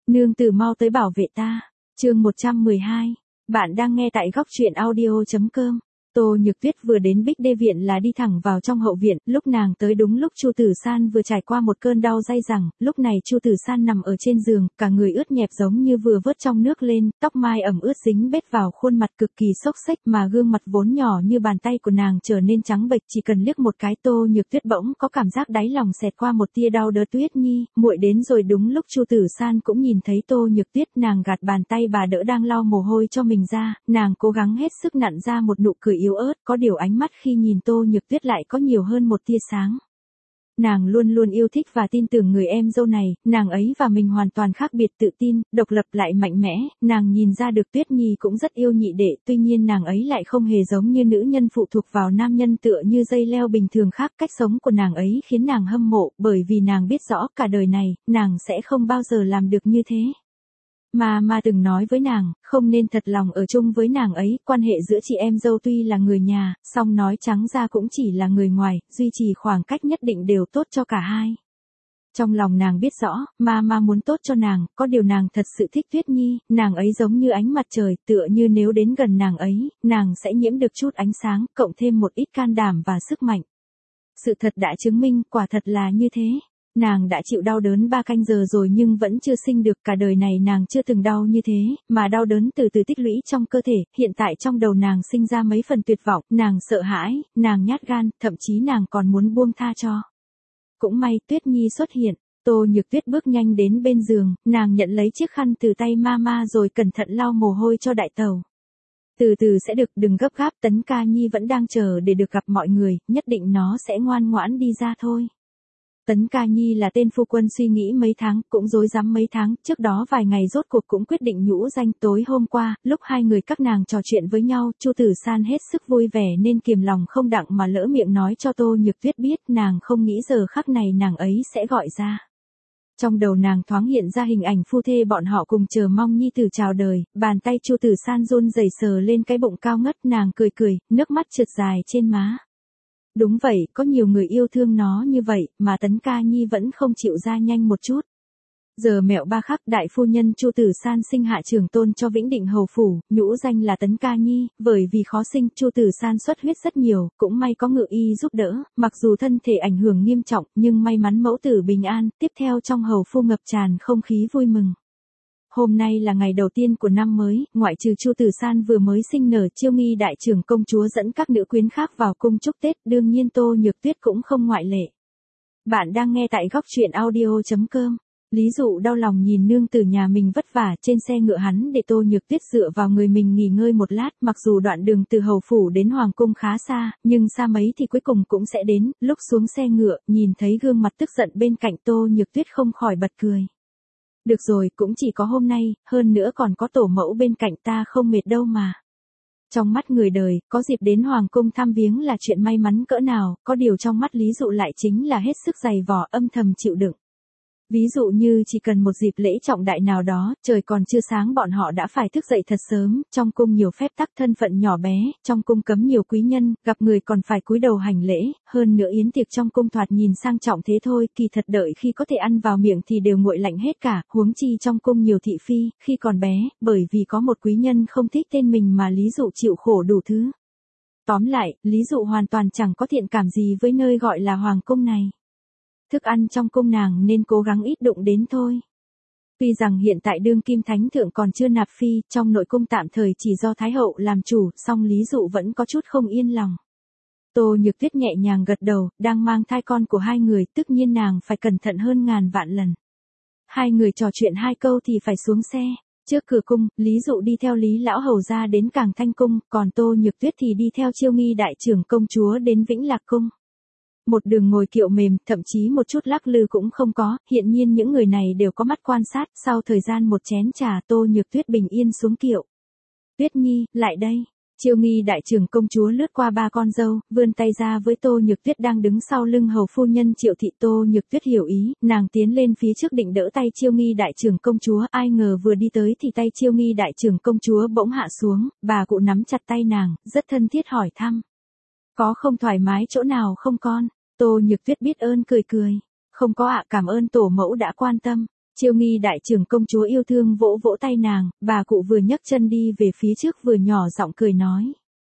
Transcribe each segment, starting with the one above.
Nương tử mau tới bảo vệ ta. Chương 112. Bạn đang nghe tại góc truyện audio.com. Tô Nhược Tuyết vừa đến Bích Đê viện là đi thẳng vào trong hậu viện, lúc nàng tới đúng lúc Chu Tử San vừa trải qua một cơn đau dai dẳng, lúc này Chu Tử San nằm ở trên giường, cả người ướt nhẹp giống như vừa vớt trong nước lên, tóc mai ẩm ướt dính bết vào khuôn mặt cực kỳ xốc xếch mà gương mặt vốn nhỏ như bàn tay của nàng trở nên trắng bệch, chỉ cần liếc một cái Tô Nhược Tuyết bỗng có cảm giác đáy lòng xẹt qua một tia đau đớn. Tuyết Nhi, muội đến rồi. Đúng lúc Chu Tử San cũng nhìn thấy Tô Nhược Tuyết, nàng gạt bàn tay bà đỡ đang lau mồ hôi cho mình ra, nàng cố gắng hết sức nặn ra một nụ cười yếu ớt, có điều ánh mắt khi nhìn Tô Nhược Tuyết lại có nhiều hơn một tia sáng. Nàng luôn luôn yêu thích và tin tưởng người em dâu này, nàng ấy và mình hoàn toàn khác biệt, tự tin, độc lập lại mạnh mẽ, nàng nhìn ra được Tuyết Nhi cũng rất yêu nhị đệ, tuy nhiên nàng ấy lại không hề giống như nữ nhân phụ thuộc vào nam nhân tựa như dây leo bình thường khác, cách sống của nàng ấy khiến nàng hâm mộ, bởi vì nàng biết rõ cả đời này, nàng sẽ không bao giờ làm được như thế. Mà từng nói với nàng, không nên thật lòng ở chung với nàng ấy, quan hệ giữa chị em dâu tuy là người nhà, song nói trắng ra cũng chỉ là người ngoài, duy trì khoảng cách nhất định đều tốt cho cả hai. Trong lòng nàng biết rõ, mà muốn tốt cho nàng, có điều nàng thật sự thích Tuyết Nhi, nàng ấy giống như ánh mặt trời, tựa như nếu đến gần nàng ấy, nàng sẽ nhiễm được chút ánh sáng, cộng thêm một ít can đảm và sức mạnh. Sự thật đã chứng minh, quả thật là như thế. Nàng đã chịu đau đớn 3 canh giờ rồi nhưng vẫn chưa sinh được, cả đời này nàng chưa từng đau như thế, mà đau đớn từ từ tích lũy trong cơ thể, hiện tại trong đầu nàng sinh ra mấy phần tuyệt vọng, nàng sợ hãi, nàng nhát gan, thậm chí nàng còn muốn buông tha cho. Cũng may Tuyết Nhi xuất hiện, Tô Nhược Tuyết bước nhanh đến bên giường, nàng nhận lấy chiếc khăn từ tay mama rồi cẩn thận lau mồ hôi cho đại tẩu. Từ từ sẽ được, đừng gấp gáp, Tấn Ca Nhi vẫn đang chờ để được gặp mọi người, nhất định nó sẽ ngoan ngoãn đi ra thôi. Tấn Ca Nhi là tên phu quân suy nghĩ mấy tháng, cũng rối rắm mấy tháng, trước đó vài ngày rốt cuộc cũng quyết định nhũ danh. Tối hôm qua, lúc hai người các nàng trò chuyện với nhau, Chu Tử San hết sức vui vẻ nên kiềm lòng không đặng mà lỡ miệng nói cho Tô Nhược Tuyết biết, nàng không nghĩ giờ khắc này nàng ấy sẽ gọi ra. Trong đầu nàng thoáng hiện ra hình ảnh phu thê bọn họ cùng chờ mong nhi tử chào đời, bàn tay Chu Tử San run rẩy sờ lên cái bụng cao ngất, nàng cười cười, nước mắt trượt dài trên má. Đúng vậy, có nhiều người yêu thương nó như vậy, mà Tấn Ca Nhi vẫn không chịu ra nhanh một chút. Giờ mẹo ba khắc, đại phu nhân Chu Tử San sinh hạ trưởng tôn cho Vĩnh Định hầu phủ, nhũ danh là Tấn Ca Nhi, bởi vì khó sinh, Chu Tử San xuất huyết rất nhiều, cũng may có ngự y giúp đỡ, mặc dù thân thể ảnh hưởng nghiêm trọng, nhưng may mắn mẫu tử bình an, tiếp theo trong hầu phu ngập tràn không khí vui mừng. Hôm nay là ngày đầu tiên của năm mới, ngoại trừ Chu Tử San vừa mới sinh nở, Chiêu Nghi đại trưởng công chúa dẫn các nữ quyến khác vào cung chúc Tết, đương nhiên Tô Nhược Tuyết cũng không ngoại lệ. Bạn đang nghe tại góc truyện audio.com. Lý Dụ đau lòng nhìn nương tử nhà mình vất vả, trên xe ngựa hắn để Tô Nhược Tuyết dựa vào người mình nghỉ ngơi một lát, mặc dù đoạn đường từ hầu phủ đến hoàng cung khá xa, nhưng xa mấy thì cuối cùng cũng sẽ đến. Lúc xuống xe ngựa, nhìn thấy gương mặt tức giận bên cạnh Tô Nhược Tuyết không khỏi bật cười. Được rồi, cũng chỉ có hôm nay, hơn nữa còn có tổ mẫu bên cạnh ta không mệt đâu mà. Trong mắt người đời, có dịp đến hoàng cung thăm viếng là chuyện may mắn cỡ nào, có điều trong mắt Lý Dụ lại chính là hết sức dày vò, âm thầm chịu đựng. Ví dụ như chỉ cần một dịp lễ trọng đại nào đó, trời còn chưa sáng bọn họ đã phải thức dậy thật sớm, trong cung nhiều phép tắc, thân phận nhỏ bé, trong cung cấm nhiều quý nhân, gặp người còn phải cúi đầu hành lễ, hơn nữa yến tiệc trong cung thoạt nhìn sang trọng thế thôi, kỳ thật đợi khi có thể ăn vào miệng thì đều nguội lạnh hết cả, huống chi trong cung nhiều thị phi, khi còn bé, bởi vì có một quý nhân không thích tên mình mà Lý Dụ chịu khổ đủ thứ. Tóm lại, Lý Dụ hoàn toàn chẳng có thiện cảm gì với nơi gọi là hoàng cung này. Thức ăn trong cung nàng nên cố gắng ít đụng đến thôi. Tuy rằng hiện tại đương kim thánh thượng còn chưa nạp phi, trong nội cung tạm thời chỉ do Thái hậu làm chủ, song Lý Dụ vẫn có chút không yên lòng. Tô Nhược Tuyết nhẹ nhàng gật đầu, đang mang thai con của hai người, tất nhiên nàng phải cẩn thận hơn ngàn vạn lần. Hai người trò chuyện hai câu thì phải xuống xe. Trước cửa cung, Lý Dụ đi theo Lý lão hầu ra đến Càng Thanh cung, còn Tô Nhược Tuyết thì đi theo Chiêu Nghi đại trưởng công chúa đến Vĩnh Lạc cung. Một đường ngồi kiệu mềm, thậm chí một chút lắc lư cũng không có, hiện nhiên những người này đều có mắt quan sát, sau thời gian một chén trà Tô Nhược Tuyết bình yên xuống kiệu. Tuyết Nhi, lại đây. Chiêu Nghi đại trưởng công chúa lướt qua ba con dâu, vươn tay ra với Tô Nhược Tuyết đang đứng sau lưng hầu phu nhân Triệu thị. Tô Nhược Tuyết hiểu ý, nàng tiến lên phía trước định đỡ tay Chiêu Nghi đại trưởng công chúa, ai ngờ vừa đi tới thì tay Chiêu Nghi đại trưởng công chúa bỗng hạ xuống, bà cụ nắm chặt tay nàng, rất thân thiết hỏi thăm. Có không thoải mái chỗ nào không con? Tô Nhược Tuyết biết ơn cười cười. Không có ạ, cảm ơn tổ mẫu đã quan tâm. Chiêu Nghi đại trưởng công chúa yêu thương vỗ vỗ tay nàng, bà cụ vừa nhấc chân đi về phía trước vừa nhỏ giọng cười nói.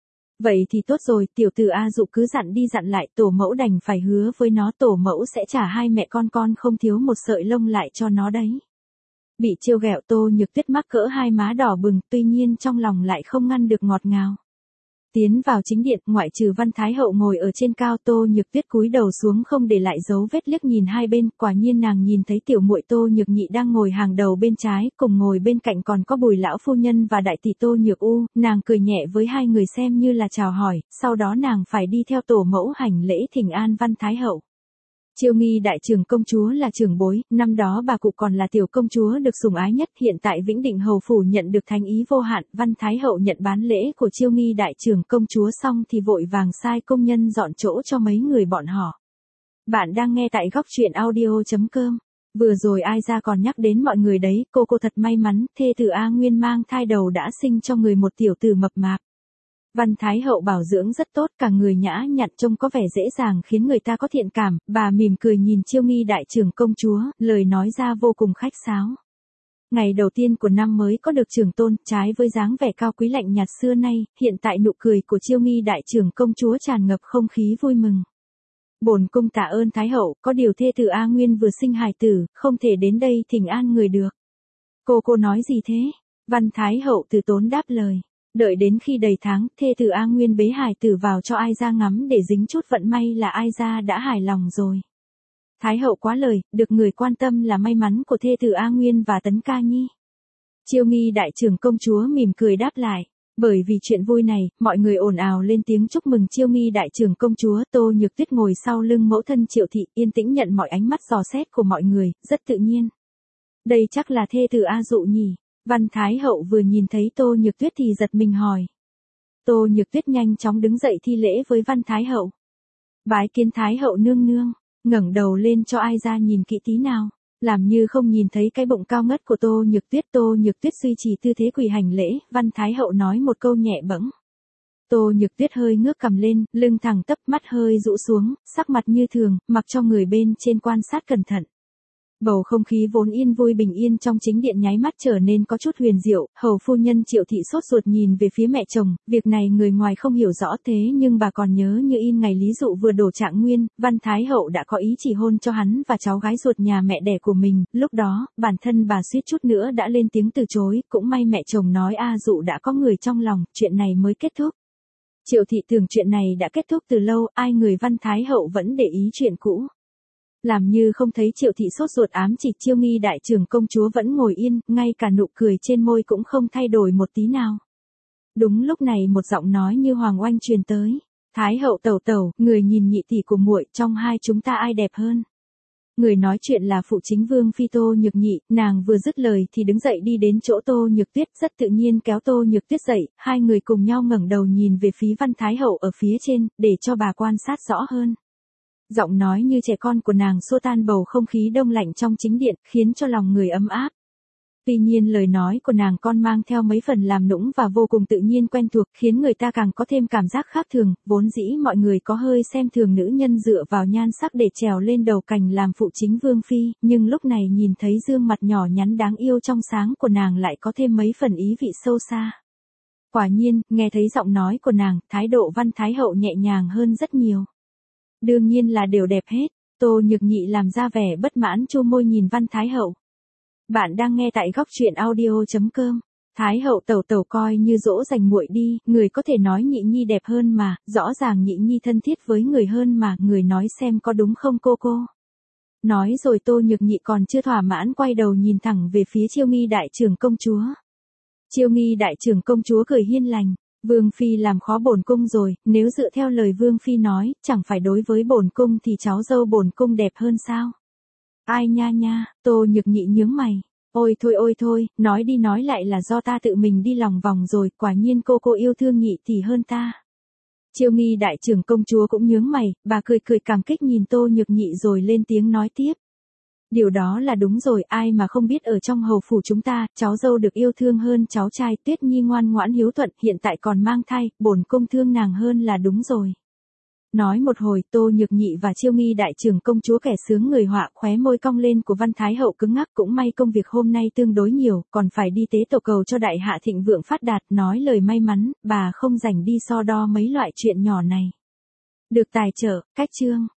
Vậy thì tốt rồi, tiểu tử A Dụ cứ dặn đi dặn lại, tổ mẫu đành phải hứa với nó tổ mẫu sẽ trả hai mẹ con không thiếu một sợi lông lại cho nó đấy. Bị trêu ghẹo Tô Nhược Tuyết mắc cỡ hai má đỏ bừng, tuy nhiên trong lòng lại không ngăn được ngọt ngào. Tiến vào chính điện, ngoại trừ Văn Thái Hậu ngồi ở trên cao, Tô Nhược Tuyết cúi đầu xuống không để lại dấu vết liếc nhìn hai bên, quả nhiên nàng nhìn thấy tiểu muội Tô Nhược Nhị đang ngồi hàng đầu bên trái, cùng ngồi bên cạnh còn có Bùi lão phu nhân và đại tỷ Tô Nhược U, nàng cười nhẹ với hai người xem như là chào hỏi, sau đó nàng phải đi theo tổ mẫu hành lễ thỉnh an Văn Thái Hậu. Chiêu Nghi đại trưởng công chúa là trưởng bối, năm đó bà cụ còn là tiểu công chúa được sủng ái nhất, hiện tại Vĩnh Định hầu phủ nhận được thánh ý vô hạn, Văn Thái Hậu nhận bán lễ của Chiêu Nghi đại trưởng công chúa xong thì vội vàng sai công nhân dọn chỗ cho mấy người bọn họ. Bạn đang nghe tại góc truyện audio.com. Vừa rồi ai ra còn nhắc đến mọi người đấy, cô thật may mắn, thê tử A Nguyên mang thai đầu đã sinh cho người một tiểu tử mập mạp. Văn Thái Hậu bảo dưỡng rất tốt, cả người nhã nhặn trông có vẻ dễ dàng khiến người ta có thiện cảm, bà mỉm cười nhìn Chiêu Nghi đại trưởng công chúa, lời nói ra vô cùng khách sáo. Ngày đầu tiên của năm mới có được trưởng tôn, trái với dáng vẻ cao quý lạnh nhạt xưa nay, hiện tại nụ cười của Chiêu Nghi đại trưởng công chúa tràn ngập không khí vui mừng. Bổn cung tạ ơn Thái Hậu, có điều thê tử A Nguyên vừa sinh hài tử, không thể đến đây thỉnh an người được. Cô nói gì thế? Văn Thái Hậu từ tốn đáp lời. Đợi đến khi đầy tháng, thê tử A Nguyên bế hài tử vào cho ai ra ngắm để dính chút vận may là ai ra đã hài lòng rồi. Thái Hậu quá lời, được người quan tâm là may mắn của thê tử A Nguyên và Tấn Ca Nhi. Chiêu Nghi đại trưởng công chúa mỉm cười đáp lại. Bởi vì chuyện vui này, mọi người ồn ào lên tiếng chúc mừng Chiêu Nghi đại trưởng công chúa. Tô Nhược Tuyết ngồi sau lưng mẫu thân Triệu Thị, yên tĩnh nhận mọi ánh mắt dò xét của mọi người, rất tự nhiên. Đây chắc là thê tử A Dụ nhỉ? Văn Thái Hậu vừa nhìn thấy Tô Nhược Tuyết thì giật mình hỏi. Tô Nhược Tuyết nhanh chóng đứng dậy thi lễ với Văn Thái Hậu. Bái kiến Thái Hậu nương nương, ngẩng đầu lên cho ai ra nhìn kỹ tí nào, làm như không nhìn thấy cái bụng cao ngất của Tô Nhược Tuyết. Tô Nhược Tuyết duy trì tư thế quỳ hành lễ, Văn Thái Hậu nói một câu nhẹ bẫng. Tô Nhược Tuyết hơi ngước cằm lên, lưng thẳng tắp, mắt hơi rũ xuống, sắc mặt như thường, mặc cho người bên trên quan sát cẩn thận. Bầu không khí vốn yên vui bình yên trong chính điện nháy mắt trở nên có chút huyền diệu, hầu phu nhân Triệu Thị sốt ruột nhìn về phía mẹ chồng, việc này người ngoài không hiểu rõ thế nhưng bà còn nhớ như in ngày Lý Dụ vừa đổ trạng nguyên, Văn Thái Hậu đã có ý chỉ hôn cho hắn và cháu gái ruột nhà mẹ đẻ của mình, lúc đó, bản thân bà suýt chút nữa đã lên tiếng từ chối, cũng may mẹ chồng nói A Dụ đã có người trong lòng, chuyện này mới kết thúc. Triệu Thị tưởng chuyện này đã kết thúc từ lâu, ai người Văn Thái Hậu vẫn để ý chuyện cũ. Làm như không thấy Triệu Thị sốt ruột ám chỉ Chiêu Nghi đại trưởng công chúa vẫn ngồi yên, ngay cả nụ cười trên môi cũng không thay đổi một tí nào. Đúng lúc này một giọng nói như hoàng oanh truyền tới. Thái Hậu tẩu tẩu, người nhìn nhị tỷ của muội, trong hai chúng ta ai đẹp hơn? Người nói chuyện là phụ chính vương phi Tô Nhược Nhị, nàng vừa dứt lời thì đứng dậy đi đến chỗ Tô Nhược Tuyết, rất tự nhiên kéo Tô Nhược Tuyết dậy, hai người cùng nhau ngẩng đầu nhìn về phía Văn Thái Hậu ở phía trên, để cho bà quan sát rõ hơn. Giọng nói như trẻ con của nàng xua tan bầu không khí đông lạnh trong chính điện, khiến cho lòng người ấm áp. Tuy nhiên lời nói của nàng con mang theo mấy phần làm nũng và vô cùng tự nhiên quen thuộc, khiến người ta càng có thêm cảm giác khác thường, vốn dĩ mọi người có hơi xem thường nữ nhân dựa vào nhan sắc để trèo lên đầu cành làm phụ chính vương phi, nhưng lúc này nhìn thấy gương mặt nhỏ nhắn đáng yêu trong sáng của nàng lại có thêm mấy phần ý vị sâu xa. Quả nhiên, nghe thấy giọng nói của nàng, thái độ Văn Thái Hậu nhẹ nhàng hơn rất nhiều. Đương nhiên là đều đẹp hết, Tô Nhược Nhị làm ra vẻ bất mãn chu môi nhìn Văn Thái Hậu. Bạn đang nghe tại góc truyện audio.com. Thái Hậu tẩu tẩu coi như dỗ dành muội đi, người có thể nói Nhị Nhi đẹp hơn mà, rõ ràng Nhị Nhi thân thiết với người hơn mà, người nói xem có đúng không cô? Nói rồi Tô Nhược Nhị còn chưa thỏa mãn quay đầu nhìn thẳng về phía Chiêu Nghi đại trưởng công chúa. Chiêu Nghi đại trưởng công chúa cười hiên lành. Vương phi làm khó bổn cung rồi, nếu dựa theo lời Vương phi nói, chẳng phải đối với bổn cung thì cháu dâu bổn cung đẹp hơn sao? Ai nha, Tô Nhược Nhị nhướng mày. Ôi thôi, nói đi nói lại là do ta tự mình đi lòng vòng rồi, quả nhiên cô yêu thương Nhị tỷ hơn ta. Chiêu Nghi đại trưởng công chúa cũng nhướng mày, bà cười cảm kích nhìn Tô Nhược Nhị rồi lên tiếng nói tiếp. Điều đó là đúng rồi, ai mà không biết ở trong hầu phủ chúng ta, cháu dâu được yêu thương hơn cháu trai, Tuyết Nhi ngoan ngoãn hiếu thuận, hiện tại còn mang thai, bổn cung thương nàng hơn là đúng rồi. Nói một hồi, Tô Nhược Nhị và Chiêu Nghi đại trưởng công chúa kẻ sướng người họa, khóe môi cong lên của Văn Thái hậu cứng ngắc, cũng may công việc hôm nay tương đối nhiều, còn phải đi tế tổ cầu cho đại hạ thịnh vượng phát đạt, nói lời may mắn, bà không rảnh đi so đo mấy loại chuyện nhỏ này. Được tài trợ, cách chương.